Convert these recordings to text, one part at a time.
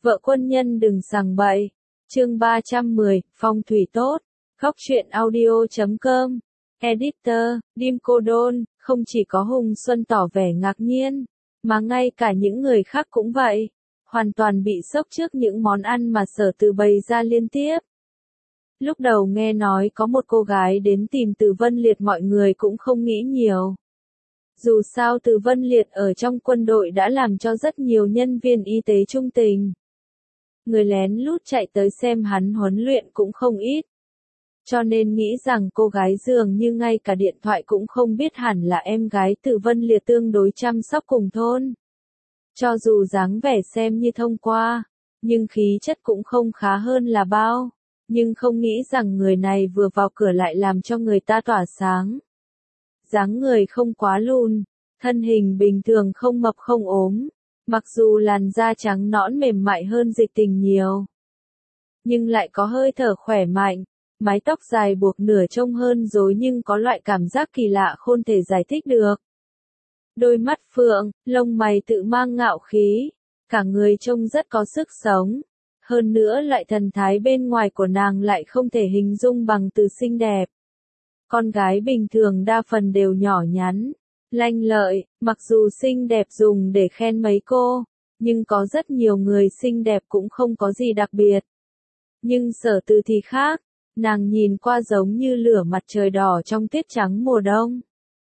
Vợ quân nhân đừng sằng bậy. Chương 310, phong thủy tốt. Góc truyện audio.com. Editor, Dim Cô Đôn, không chỉ có Hùng Xuân tỏ vẻ ngạc nhiên, mà ngay cả những người khác cũng vậy. Hoàn toàn bị sốc trước những món ăn mà Sở Từ bày ra liên tiếp. Lúc đầu nghe nói có một cô gái đến tìm Từ Vân Liệt, mọi người cũng không nghĩ nhiều. Dù sao Từ Vân Liệt ở trong quân đội đã làm cho rất nhiều nhân viên y tế trung tình. Người lén lút chạy tới xem hắn huấn luyện cũng không ít. Cho nên nghĩ rằng cô gái dường như ngay cả điện thoại cũng không biết, hẳn là em gái Từ Vân Liệt tương đối chăm sóc cùng thôn. Cho dù dáng vẻ xem như thông qua, nhưng khí chất cũng không khá hơn là bao. Nhưng không nghĩ rằng người này vừa vào cửa lại làm cho người ta tỏa sáng. Dáng người không quá lùn, thân hình bình thường, không mập không ốm. Mặc dù làn da trắng nõn mềm mại hơn Dịch Tình nhiều, nhưng lại có hơi thở khỏe mạnh, mái tóc dài buộc nửa trông hơn rối nhưng có loại cảm giác kỳ lạ không thể giải thích được. Đôi mắt phượng, lông mày tự mang ngạo khí, cả người trông rất có sức sống. Hơn nữa loại thần thái bên ngoài của nàng lại không thể hình dung bằng từ xinh đẹp. Con gái bình thường đa phần đều nhỏ nhắn, lanh lợi, mặc dù xinh đẹp dùng để khen mấy cô, nhưng có rất nhiều người xinh đẹp cũng không có gì đặc biệt. Nhưng Sở Từ thì khác, nàng nhìn qua giống như lửa mặt trời đỏ trong tiết trắng mùa đông.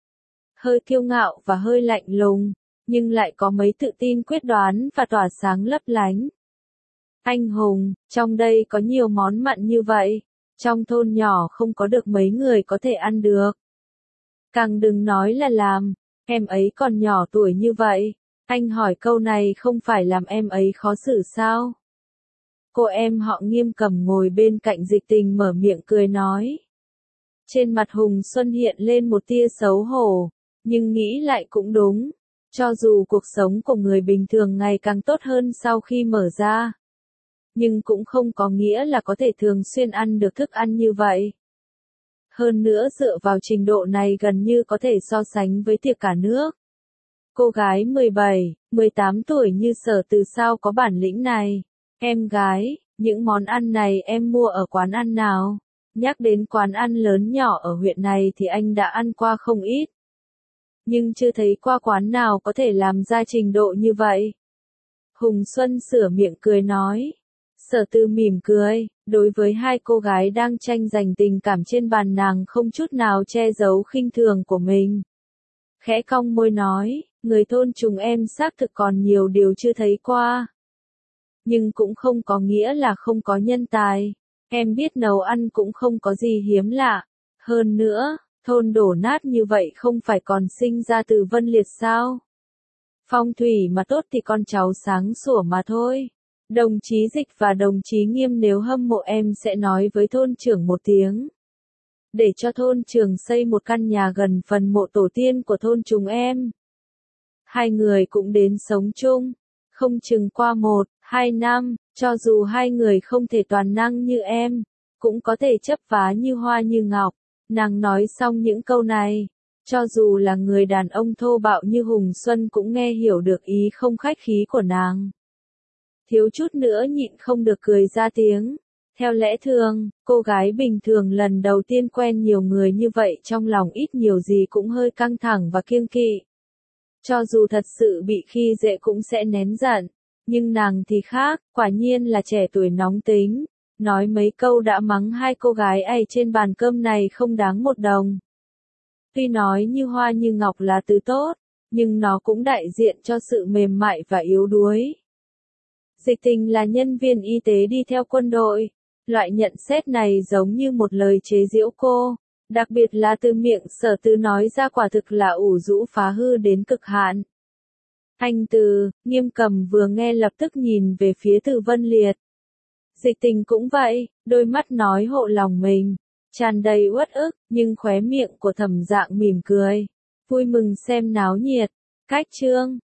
Hơi kiêu ngạo và hơi lạnh lùng, nhưng lại có mấy tự tin quyết đoán và tỏa sáng lấp lánh. Anh hùng, trong đây có nhiều món mặn như vậy, trong thôn nhỏ không có được mấy người có thể ăn được. Càng đừng nói là làm, em ấy còn nhỏ tuổi như vậy, anh hỏi câu này không phải làm em ấy khó xử sao? Cô em họ Nghiêm Cẩm ngồi bên cạnh Dịch Tình mở miệng cười nói. Trên mặt Hùng Xuân hiện lên một tia xấu hổ, nhưng nghĩ lại cũng đúng, cho dù cuộc sống của người bình thường ngày càng tốt hơn sau khi mở ra, nhưng cũng không có nghĩa là có thể thường xuyên ăn được thức ăn như vậy. Hơn nữa dựa vào trình độ này gần như có thể so sánh với tiệc cả nước. Cô gái 17, 18 tuổi như Sở Từ sao có bản lĩnh này? Em gái, những món ăn này em mua ở quán ăn nào? Nhắc đến quán ăn lớn nhỏ ở huyện này thì anh đã ăn qua không ít. Nhưng chưa thấy qua quán nào có thể làm ra trình độ như vậy. Hùng Xuân sửa miệng cười nói. Sở Từ mỉm cười, đối với hai cô gái đang tranh giành tình cảm trên bàn, nàng không chút nào che giấu khinh thường của mình. Khẽ cong môi nói, người thôn chúng em xác thực còn nhiều điều chưa thấy qua. Nhưng cũng không có nghĩa là không có nhân tài. Em biết nấu ăn cũng không có gì hiếm lạ. Hơn nữa, thôn đổ nát như vậy không phải còn sinh ra Từ Vân Liệt sao? Phong thủy mà tốt thì con cháu sáng sủa mà thôi. Đồng chí Dịch và đồng chí Nghiêm nếu hâm mộ em sẽ nói với thôn trưởng một tiếng. Để cho thôn trưởng xây một căn nhà gần phần mộ tổ tiên của thôn chúng em. Hai người cũng đến sống chung. Không chừng qua 1-2 năm, cho dù hai người không thể toàn năng như em, cũng có thể chấp vá như hoa như ngọc. Nàng nói xong những câu này, cho dù là người đàn ông thô bạo như Hùng Xuân cũng nghe hiểu được ý không khách khí của nàng. Thiếu chút nữa nhịn không được cười ra tiếng. Theo lẽ thường, cô gái bình thường lần đầu tiên quen nhiều người như vậy trong lòng ít nhiều gì cũng hơi căng thẳng và kiêng kỵ. Cho dù thật sự bị khi dễ cũng sẽ nén giận. Nhưng nàng thì khác, quả nhiên là trẻ tuổi nóng tính. Nói mấy câu đã mắng hai cô gái ấy trên bàn cơm này không đáng một đồng. Tuy nói như hoa như ngọc là từ tốt, nhưng nó cũng đại diện cho sự mềm mại và yếu đuối. Dịch Tình là nhân viên y tế đi theo quân đội. Loại nhận xét này giống như một lời chế giễu cô. Đặc biệt là từ miệng Sở Từ nói ra quả thực là ủ rũ phá hư đến cực hạn. Anh Từ, Nghiêm Cẩm vừa nghe lập tức nhìn về phía Từ Vân Liệt. Dịch Tình cũng vậy, đôi mắt nói hộ lòng mình, tràn đầy uất ức, nhưng khóe miệng của Thẩm Dạng mỉm cười. Vui mừng xem náo nhiệt. Cách chương